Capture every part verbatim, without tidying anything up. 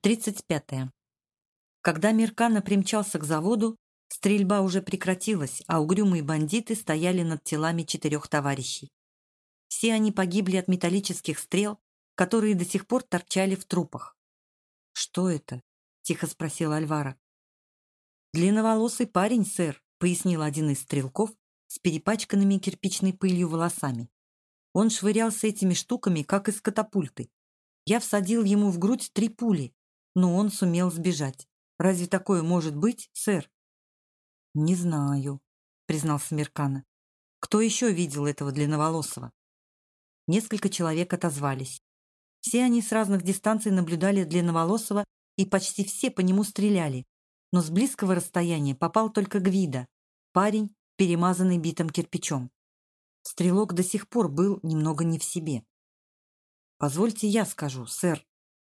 Тридцать пятое. Когда Миркана примчался к заводу, стрельба уже прекратилась, а угрюмые бандиты стояли над телами четырех товарищей. Все они погибли от металлических стрел, которые до сих пор торчали в трупах. «Что это?» — тихо спросил Альвара. «Длинноволосый парень, сэр», — пояснил один из стрелков с перепачканными кирпичной пылью волосами. Он швырялся этими штуками, как из катапульты. Я всадил ему в грудь три пули, но он сумел сбежать. Разве такое может быть, сэр? «Не знаю», — признался Миркана. «Кто еще видел этого длинноволосого?» Несколько человек отозвались. Все они с разных дистанций наблюдали длинноволосого, и почти все по нему стреляли. Но с близкого расстояния попал только Гвида, парень, перемазанный битым кирпичом. Стрелок до сих пор был немного не в себе. «Позвольте я скажу, сэр».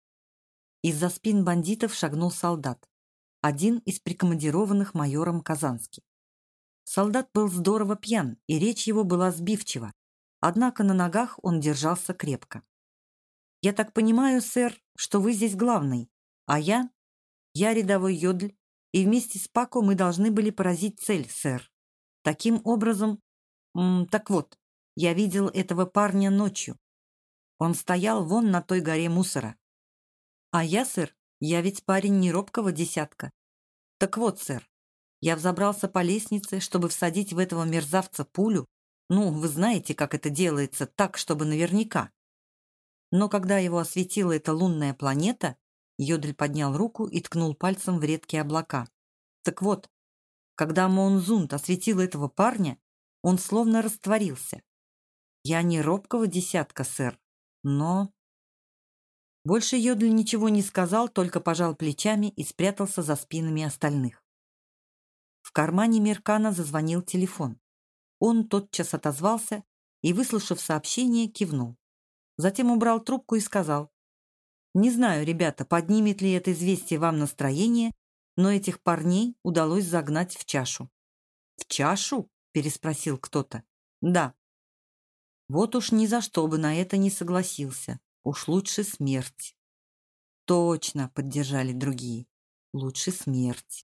Из-за спин бандитов шагнул солдат. Один из прикомандированных майором Казански. Солдат был здорово пьян, и речь его была сбивчива. Однако на ногах он держался крепко. «Я так понимаю, сэр, что вы здесь главный, а я... Я рядовой Йодль, и вместе с Пако мы должны были поразить цель, сэр. Таким образом... М, так вот, я видел этого парня ночью. Он стоял вон на той горе мусора. А я, сэр, я ведь парень не робкого десятка. Так вот, сэр, я взобрался по лестнице, чтобы всадить в этого мерзавца пулю. Ну, вы знаете, как это делается, так, чтобы наверняка. Но когда его осветила эта лунная планета, Йодль поднял руку и ткнул пальцем в редкие облака. Так вот, когда Моунзунд осветил этого парня, он словно растворился. Я не робкого десятка, сэр, но... Больше Йодль ничего не сказал, только пожал плечами и спрятался за спинами остальных. В кармане Миркана зазвонил телефон. Он тотчас отозвался и, выслушав сообщение, кивнул. Затем убрал трубку и сказал: «Не знаю, ребята, поднимет ли это известие вам настроение, но этих парней удалось загнать в чашу». «В чашу?» — переспросил кто-то. «Да». «Вот уж ни за что бы на это не согласился. Уж лучше смерть». «Точно», — поддержали другие. «Лучше смерть».